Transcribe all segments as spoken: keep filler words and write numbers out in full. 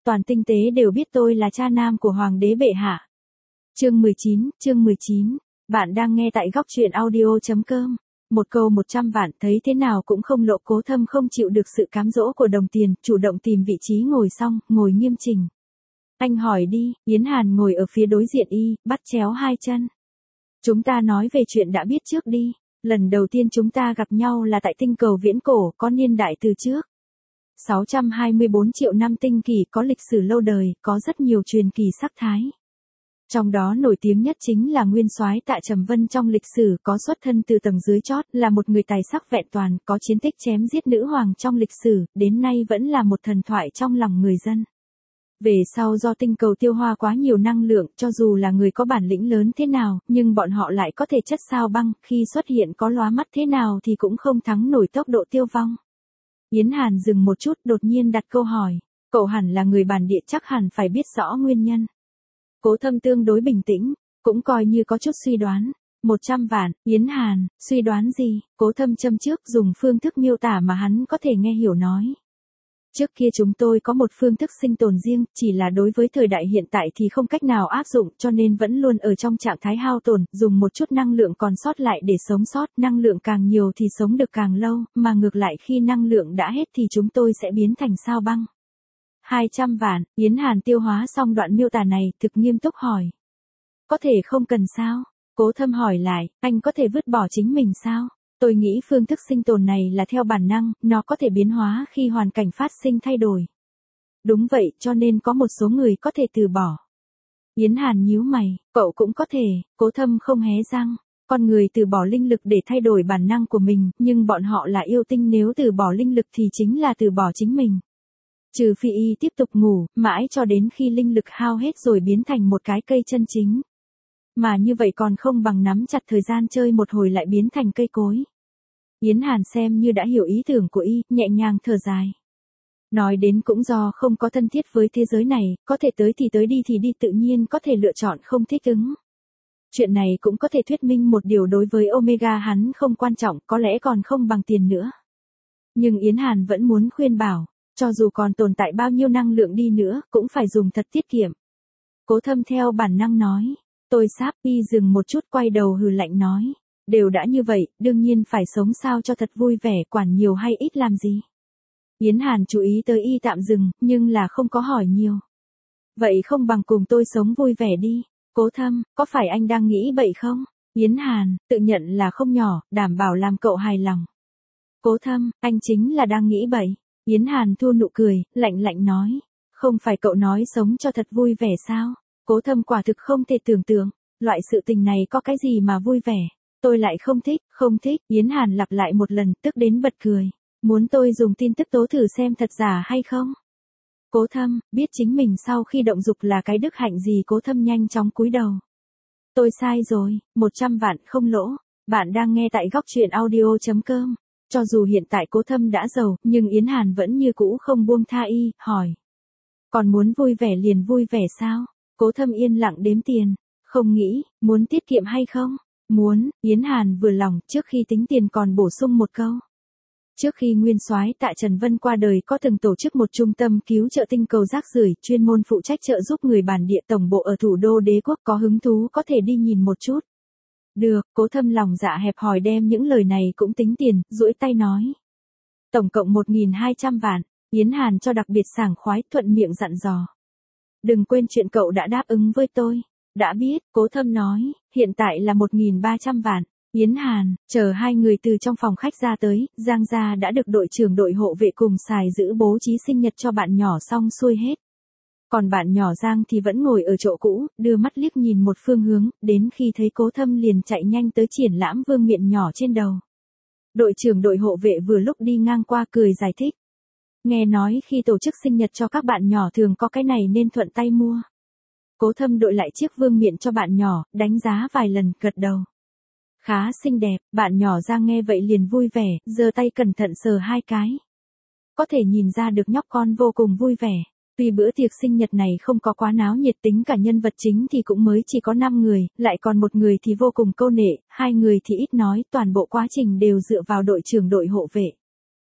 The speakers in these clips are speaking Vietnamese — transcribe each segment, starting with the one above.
toàn tinh tế đều biết tôi là cha nam của hoàng đế bệ hạ. Chương mười chín, chương mười chín. Bạn đang nghe tại góc truyện audio chấm com. Một câu một trăm vạn, thấy thế nào cũng không lộ. Cố Thâm không chịu được sự cám dỗ của đồng tiền, chủ động tìm vị trí ngồi xong, ngồi nghiêm chỉnh. Anh hỏi đi. Yến Hàn ngồi ở phía đối diện y, bắt chéo hai chân. Chúng ta nói về chuyện đã biết trước đi. Lần đầu tiên chúng ta gặp nhau là tại tinh cầu viễn cổ, có niên đại từ trước sáu trăm hai mươi bốn triệu năm tinh kỳ, có lịch sử lâu đời, có rất nhiều truyền kỳ sắc thái. Trong đó nổi tiếng nhất chính là nguyên soái Tạ Trầm Vân trong lịch sử, có xuất thân từ tầng dưới chót, là một người tài sắc vẹn toàn, có chiến tích chém giết nữ hoàng trong lịch sử, đến nay vẫn là một thần thoại trong lòng người dân. Về sau do tinh cầu tiêu hoa quá nhiều năng lượng, cho dù là người có bản lĩnh lớn thế nào, nhưng bọn họ lại có thể chất sao băng, khi xuất hiện có lóa mắt thế nào thì cũng không thắng nổi tốc độ tiêu vong. Yến Hàn dừng một chút, đột nhiên đặt câu hỏi. Cậu hẳn là người bản địa, chắc hẳn phải biết rõ nguyên nhân. Cố Thâm tương đối bình tĩnh, cũng coi như có chút suy đoán. Một trăm vạn. Yến Hàn, suy đoán gì? Cố Thâm châm trước, dùng phương thức miêu tả mà hắn có thể nghe hiểu nói. Trước kia chúng tôi có một phương thức sinh tồn riêng, chỉ là đối với thời đại hiện tại thì không cách nào áp dụng, cho nên vẫn luôn ở trong trạng thái hao tổn, dùng một chút năng lượng còn sót lại để sống sót, năng lượng càng nhiều thì sống được càng lâu, mà ngược lại khi năng lượng đã hết thì chúng tôi sẽ biến thành sao băng. hai trăm vạn. Yến Hàn tiêu hóa xong đoạn miêu tả này, thực nghiêm túc hỏi. Có thể không cần sao? Cố Thâm hỏi lại, anh có thể vứt bỏ chính mình sao? Tôi nghĩ phương thức sinh tồn này là theo bản năng, nó có thể biến hóa khi hoàn cảnh phát sinh thay đổi. Đúng vậy, cho nên có một số người có thể từ bỏ. Yến Hàn nhíu mày, cậu cũng có thể. Cố Thâm không hé răng. Con người từ bỏ linh lực để thay đổi bản năng của mình, nhưng bọn họ là yêu tinh, nếu từ bỏ linh lực thì chính là từ bỏ chính mình. Trừ phi y tiếp tục ngủ, mãi cho đến khi linh lực hao hết rồi biến thành một cái cây chân chính. Mà như vậy còn không bằng nắm chặt thời gian chơi một hồi lại biến thành cây cối. Yến Hàn xem như đã hiểu ý tưởng của y, nhẹ nhàng thở dài. Nói đến cũng do không có thân thiết với thế giới này, có thể tới thì tới, đi thì đi, tự nhiên có thể lựa chọn không thích ứng. Chuyện này cũng có thể thuyết minh một điều, đối với Omega hắn không quan trọng, có lẽ còn không bằng tiền nữa. Nhưng Yến Hàn vẫn muốn khuyên bảo, cho dù còn tồn tại bao nhiêu năng lượng đi nữa, cũng phải dùng thật tiết kiệm. Cố Thâm theo bản năng nói. Tôi sắp. Y dừng một chút, quay đầu hừ lạnh nói. Đều đã như vậy, đương nhiên phải sống sao cho thật vui vẻ, quản nhiều hay ít làm gì. Yến Hàn chú ý tới y tạm dừng, nhưng là không có hỏi nhiều. Vậy không bằng cùng tôi sống vui vẻ đi. Cố Thâm, có phải anh đang nghĩ bậy không? Yến Hàn, tự nhận là không nhỏ, đảm bảo làm cậu hài lòng. Cố Thâm, anh chính là đang nghĩ bậy. Yến Hàn thu nụ cười, lạnh lạnh nói. Không phải cậu nói sống cho thật vui vẻ sao? Cố Thâm quả thực không thể tưởng tượng, loại sự tình này có cái gì mà vui vẻ. Tôi lại không thích, không thích. Yến Hàn lặp lại một lần, tức đến bật cười. Muốn tôi dùng tin tức tố thử xem thật giả hay không? Cố Thâm, biết chính mình sau khi động dục là cái đức hạnh gì? Cố Thâm nhanh chóng cúi đầu. Tôi sai rồi, một trăm vạn không lỗ. Bạn đang nghe tại góc truyện audio chấm com. Cho dù hiện tại Cố Thâm đã giàu, nhưng Yến Hàn vẫn như cũ không buông tha y, hỏi. Còn muốn vui vẻ liền vui vẻ sao? Cố Thâm yên lặng đếm tiền. Không nghĩ, muốn tiết kiệm hay không? Muốn. Yến Hàn vừa lòng, trước khi tính tiền còn bổ sung một câu. Trước khi nguyên soái Tạ Trần Vân qua đời, có từng tổ chức một trung tâm cứu trợ tinh cầu rác rưởi, chuyên môn phụ trách trợ giúp người bản địa, tổng bộ ở thủ đô đế quốc, có hứng thú có thể đi nhìn một chút. Được. Cố Thâm lòng dạ hẹp hòi đem những lời này cũng tính tiền, duỗi tay nói. Tổng cộng một nghìn hai trăm vạn. Yến Hàn cho đặc biệt sảng khoái, thuận miệng dặn dò. Đừng quên chuyện cậu đã đáp ứng với tôi. Đã biết. Cố Thâm nói. Hiện tại là một nghìn ba trăm vạn. Yến Hàn, chờ hai người từ trong phòng khách ra tới, Giang gia đã được đội trưởng đội hộ vệ cùng xài giữ bố trí sinh nhật cho bạn nhỏ xong xuôi hết. Còn bạn nhỏ Giang thì vẫn ngồi ở chỗ cũ, đưa mắt liếc nhìn một phương hướng, đến khi thấy Cố Thâm liền chạy nhanh tới triển lãm vương miện nhỏ trên đầu. Đội trưởng đội hộ vệ vừa lúc đi ngang qua cười giải thích. Nghe nói khi tổ chức sinh nhật cho các bạn nhỏ thường có cái này nên thuận tay mua. Cố Thâm đội lại chiếc vương miện cho bạn nhỏ, đánh giá vài lần, gật đầu. Khá xinh đẹp. Bạn nhỏ Giang nghe vậy liền vui vẻ, giơ tay cẩn thận sờ hai cái. Có thể nhìn ra được nhóc con vô cùng vui vẻ. Tuy bữa tiệc sinh nhật này không có quá náo nhiệt, tính cả nhân vật chính thì cũng mới chỉ có năm người, lại còn một người thì vô cùng câu nệ, hai người thì ít nói, toàn bộ quá trình đều dựa vào đội trưởng đội hộ vệ.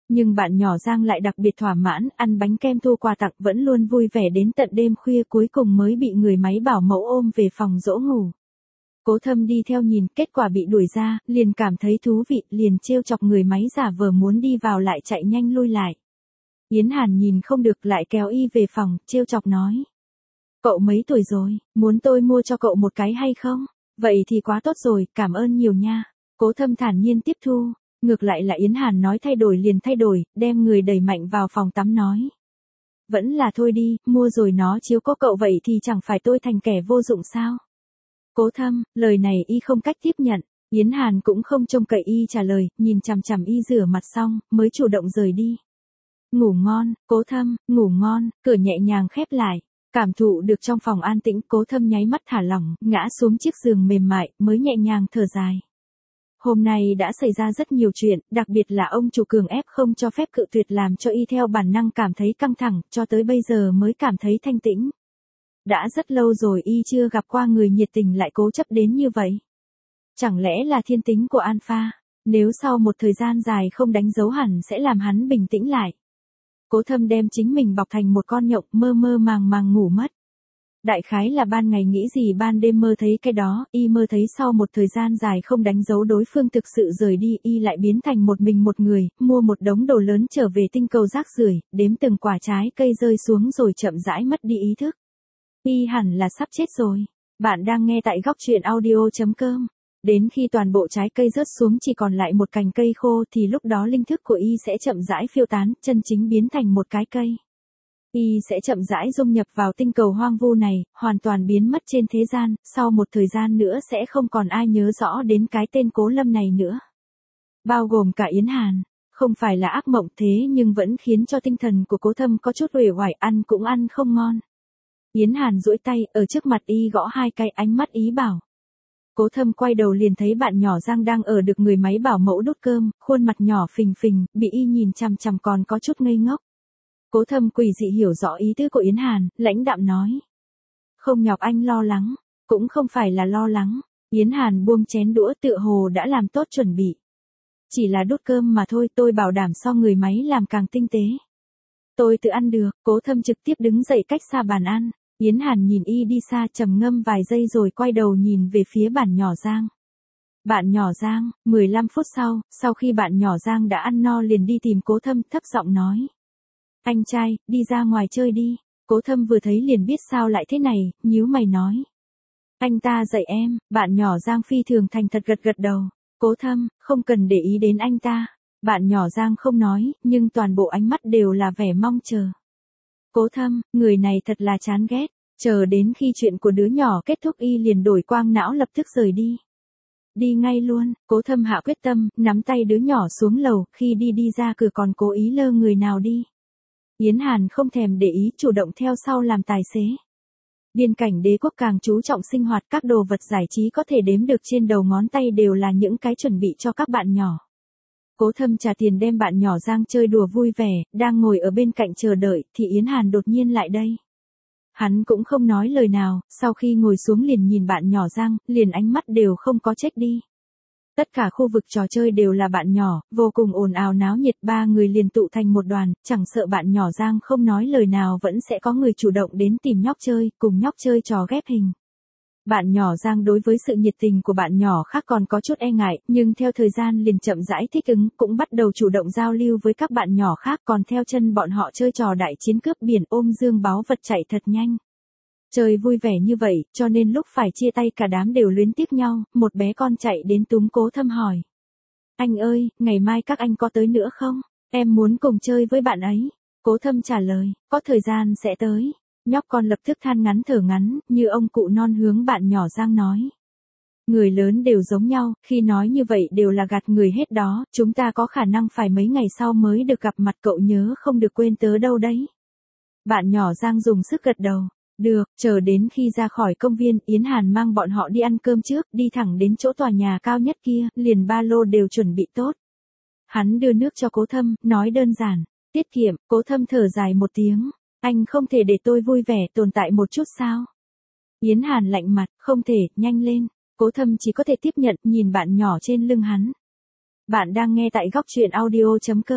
Nhưng bạn nhỏ Giang lại đặc biệt thỏa mãn, ăn bánh kem thu quà tặng vẫn luôn vui vẻ đến tận đêm khuya cuối cùng mới bị người máy bảo mẫu ôm về phòng dỗ ngủ. Cố Thâm đi theo nhìn, kết quả bị đuổi ra, liền cảm thấy thú vị, liền trêu chọc người máy giả vờ muốn đi vào lại chạy nhanh lui lại. Yến Hàn nhìn không được lại kéo y về phòng, trêu chọc nói. Cậu mấy tuổi rồi, muốn tôi mua cho cậu một cái hay không? Vậy thì quá tốt rồi, cảm ơn nhiều nha. Cố Thâm thản nhiên tiếp thu, ngược lại là Yến Hàn nói thay đổi liền thay đổi, đem người đẩy mạnh vào phòng tắm nói. Vẫn là thôi đi, mua rồi nó chiếu có cậu vậy thì chẳng phải tôi thành kẻ vô dụng sao? Cố Thâm, lời này y không cách tiếp nhận, Yến Hàn cũng không trông cậy y trả lời, nhìn chằm chằm y rửa mặt xong, mới chủ động rời đi. Ngủ ngon, Cố Thâm, ngủ ngon, cửa nhẹ nhàng khép lại. Cảm thụ được trong phòng an tĩnh, Cố Thâm nháy mắt thả lỏng, ngã xuống chiếc giường mềm mại, mới nhẹ nhàng thở dài. Hôm nay đã xảy ra rất nhiều chuyện, đặc biệt là ông chủ cường ép không cho phép cự tuyệt làm cho y theo bản năng cảm thấy căng thẳng, cho tới bây giờ mới cảm thấy thanh tĩnh. Đã rất lâu rồi y chưa gặp qua người nhiệt tình lại cố chấp đến như vậy. Chẳng lẽ là thiên tính của Alpha, nếu sau một thời gian dài không đánh dấu hẳn sẽ làm hắn bình tĩnh lại. Cố Thâm đem chính mình bọc thành một con nhộng, mơ mơ màng màng ngủ mất. Đại khái là ban ngày nghĩ gì ban đêm mơ thấy cái đó, y mơ thấy sau một thời gian dài không đánh dấu đối phương thực sự rời đi, y lại biến thành một mình một người, mua một đống đồ lớn trở về tinh cầu rác rưởi, đếm từng quả trái cây rơi xuống rồi chậm rãi mất đi ý thức. Y hẳn là sắp chết rồi. Bạn đang nghe tại góc truyện audio chấm com. Đến khi toàn bộ trái cây rớt xuống chỉ còn lại một cành cây khô thì lúc đó linh thức của y sẽ chậm rãi phiêu tán, chân chính biến thành một cái cây. Y sẽ chậm rãi dung nhập vào tinh cầu hoang vu này, hoàn toàn biến mất trên thế gian, sau một thời gian nữa sẽ không còn ai nhớ rõ đến cái tên Cố Lâm này nữa. Bao gồm cả Yến Hàn. Không phải là ác mộng thế nhưng vẫn khiến cho tinh thần của Cố Thâm có chút uể oải, ăn cũng ăn không ngon. Yến Hàn duỗi tay, ở trước mặt y gõ hai cái, ánh mắt ý bảo. Cố Thâm quay đầu liền thấy bạn nhỏ Giang đang ở được người máy bảo mẫu đút cơm, khuôn mặt nhỏ phình phình, bị y nhìn chằm chằm còn có chút ngây ngốc. Cố Thâm quỷ dị hiểu rõ ý tứ của Yến Hàn, lãnh đạm nói. Không nhọc anh lo lắng, cũng không phải là lo lắng. Yến Hàn buông chén đũa tựa hồ đã làm tốt chuẩn bị. Chỉ là đút cơm mà thôi, tôi bảo đảm so người máy làm càng tinh tế. Tôi tự ăn được. Cố Thâm trực tiếp đứng dậy cách xa bàn ăn. Yến Hàn nhìn y đi xa trầm ngâm vài giây rồi quay đầu nhìn về phía bạn nhỏ Giang. Bạn nhỏ Giang, mười lăm phút sau, sau khi bạn nhỏ Giang đã ăn no liền đi tìm Cố Thâm, thấp giọng nói. Anh trai, đi ra ngoài chơi đi. Cố Thâm vừa thấy liền biết sao lại thế này, nhíu mày nói. Anh ta dạy em. Bạn nhỏ Giang phi thường thành thật gật gật đầu. Cố Thâm, không cần để ý đến anh ta. Bạn nhỏ Giang không nói, nhưng toàn bộ ánh mắt đều là vẻ mong chờ. Cố Thâm, người này thật là chán ghét. Chờ đến khi chuyện của đứa nhỏ kết thúc y liền đổi quang não lập tức rời đi. Đi ngay luôn. Cố Thâm hạ quyết tâm, nắm tay đứa nhỏ xuống lầu, khi đi đi ra cửa còn cố ý lơ người nào đi. Yến Hàn không thèm để ý, chủ động theo sau làm tài xế. Biên cảnh đế quốc càng chú trọng sinh hoạt, các đồ vật giải trí có thể đếm được trên đầu ngón tay đều là những cái chuẩn bị cho các bạn nhỏ. Cố Thâm trả tiền đem bạn nhỏ Giang chơi đùa vui vẻ, đang ngồi ở bên cạnh chờ đợi, thì Yến Hàn đột nhiên lại đây. Hắn cũng không nói lời nào, sau khi ngồi xuống liền nhìn bạn nhỏ Giang, liền ánh mắt đều không có chết đi. Tất cả khu vực trò chơi đều là bạn nhỏ, vô cùng ồn ào náo nhiệt, ba người liền tụ thành một đoàn, chẳng sợ bạn nhỏ Giang không nói lời nào vẫn sẽ có người chủ động đến tìm nhóc chơi, cùng nhóc chơi trò ghép hình. Bạn nhỏ Giang đối với sự nhiệt tình của bạn nhỏ khác còn có chút e ngại, nhưng theo thời gian liền chậm rãi thích ứng, cũng bắt đầu chủ động giao lưu với các bạn nhỏ khác, còn theo chân bọn họ chơi trò đại chiến cướp biển, ôm dương báu vật chạy thật nhanh. Chơi vui vẻ như vậy, cho nên lúc phải chia tay cả đám đều luyến tiếc nhau, một bé con chạy đến túm Cố Thâm hỏi. Anh ơi, ngày mai các anh có tới nữa không? Em muốn cùng chơi với bạn ấy. Cố Thâm trả lời, có thời gian sẽ tới. Nhóc con lập tức than ngắn thở ngắn, như ông cụ non hướng bạn nhỏ Giang nói. Người lớn đều giống nhau, khi nói như vậy đều là gạt người hết đó, chúng ta có khả năng phải mấy ngày sau mới được gặp mặt, cậu nhớ không được quên tớ đâu đấy. Bạn nhỏ Giang dùng sức gật đầu. Được, chờ đến khi ra khỏi công viên, Yến Hàn mang bọn họ đi ăn cơm trước, đi thẳng đến chỗ tòa nhà cao nhất kia, liền ba lô đều chuẩn bị tốt. Hắn đưa nước cho Cố Thâm, nói đơn giản, tiết kiệm. Cố Thâm thở dài một tiếng, anh không thể để tôi vui vẻ tồn tại một chút sao? Yến Hàn lạnh mặt, không thể, nhanh lên. Cố Thâm chỉ có thể tiếp nhận, nhìn bạn nhỏ trên lưng hắn. Bạn đang nghe tại góc truyện audio chấm com.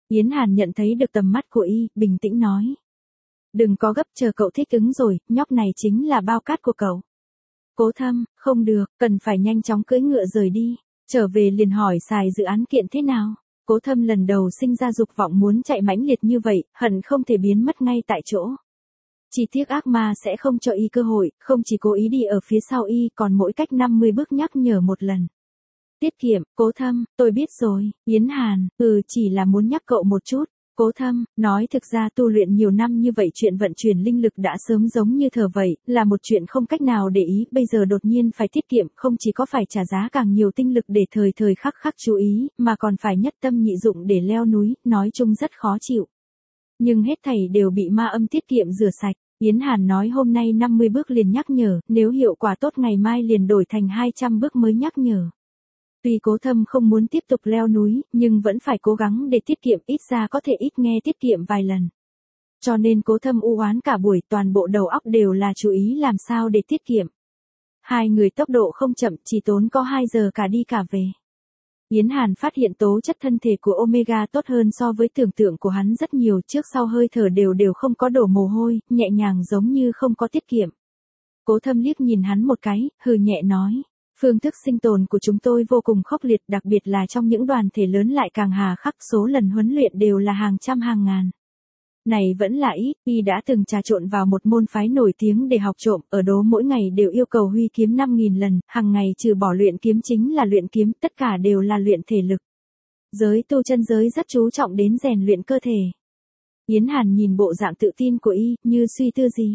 Yến Hàn nhận thấy được tầm mắt của y, bình tĩnh nói. Đừng có gấp, chờ cậu thích ứng rồi, nhóc này chính là bao cát của cậu. Cố Thâm, không được, cần phải nhanh chóng cưỡi ngựa rời đi. Trở về liền hỏi xài dự án kiện thế nào. Cố Thâm lần đầu sinh ra dục vọng muốn chạy mãnh liệt như vậy, hận không thể biến mất ngay tại chỗ. Chỉ tiếc ác ma sẽ không cho y cơ hội, không chỉ cố ý đi ở phía sau y, còn mỗi cách năm mươi bước nhắc nhở một lần. Tiết kiệm, Cố Thâm, tôi biết rồi. Yến Hàn, ừ, chỉ là muốn nhắc cậu một chút. Cố Thâm, nói thực ra tu luyện nhiều năm như vậy chuyện vận chuyển linh lực đã sớm giống như thờ vậy, là một chuyện không cách nào để ý, bây giờ đột nhiên phải tiết kiệm, không chỉ có phải trả giá càng nhiều tinh lực để thời thời khắc khắc chú ý, mà còn phải nhất tâm nhị dụng để leo núi, nói chung rất khó chịu. Nhưng hết thảy đều bị ma âm tiết kiệm rửa sạch. Yến Hàn nói hôm nay năm mươi bước liền nhắc nhở, nếu hiệu quả tốt ngày mai liền đổi thành hai trăm bước mới nhắc nhở. Tuy Cố Thâm không muốn tiếp tục leo núi, nhưng vẫn phải cố gắng để tiết kiệm, ít ra có thể ít nghe tiết kiệm vài lần. Cho nên Cố Thâm u oán cả buổi, toàn bộ đầu óc đều là chú ý làm sao để tiết kiệm. Hai người tốc độ không chậm, chỉ tốn có hai giờ cả đi cả về. Yến Hàn phát hiện tố chất thân thể của Omega tốt hơn so với tưởng tượng của hắn rất nhiều, trước sau hơi thở đều đều không có đổ mồ hôi, nhẹ nhàng giống như không có tiết kiệm. Cố Thâm liếc nhìn hắn một cái, hừ nhẹ nói. Phương thức sinh tồn của chúng tôi vô cùng khốc liệt, đặc biệt là trong những đoàn thể lớn lại càng hà khắc, số lần huấn luyện đều là hàng trăm hàng ngàn. Này vẫn là ít, y đã từng trà trộn vào một môn phái nổi tiếng để học trộm, ở đó mỗi ngày đều yêu cầu huy kiếm năm nghìn lần, hàng ngày trừ bỏ luyện kiếm chính là luyện kiếm, tất cả đều là luyện thể lực. Giới tu chân giới rất chú trọng đến rèn luyện cơ thể. Yến Hàn nhìn bộ dạng tự tin của y, như suy tư gì.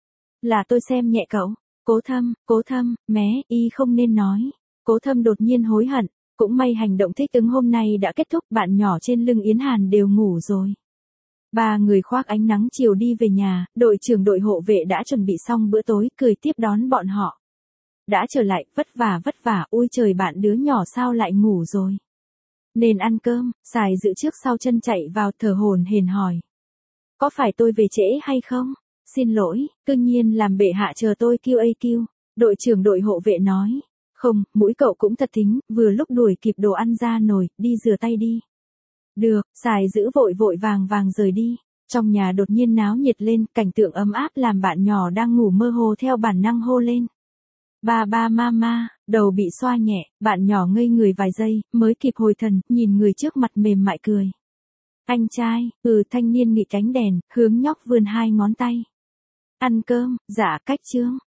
Là tôi xem nhẹ cậu. Cố Thâm, Cố Thâm, mé, y không nên nói. Cố Thâm đột nhiên hối hận, cũng may hành động thích ứng hôm nay đã kết thúc, bạn nhỏ trên lưng Yến Hàn đều ngủ rồi. Ba người khoác ánh nắng chiều đi về nhà, đội trưởng đội hộ vệ đã chuẩn bị xong bữa tối, cười tiếp đón bọn họ. Đã trở lại, vất vả vất vả, ôi trời bạn đứa nhỏ sao lại ngủ rồi. Nên ăn cơm, xài dự trước sau chân chạy vào thở hổn hển hỏi. Có phải tôi về trễ hay không? Xin lỗi, tự nhiên làm bệ hạ chờ tôi kêu a kêu. Đội trưởng đội hộ vệ nói. Không, mũi cậu cũng thật thính, vừa lúc đuổi kịp đồ ăn ra nồi, đi rửa tay đi. Được, xài giữ vội vội vàng vàng rời đi. Trong nhà đột nhiên náo nhiệt lên, cảnh tượng ấm áp làm bạn nhỏ đang ngủ mơ hồ theo bản năng hô lên. Ba ba mama, đầu bị xoa nhẹ, bạn nhỏ ngây người vài giây, mới kịp hồi thần, nhìn người trước mặt mềm mại cười. Anh trai, ừ thanh niên nghịch cánh đèn, hướng nhóc vươn hai ngón tay. Ăn cơm, dạ cách chương.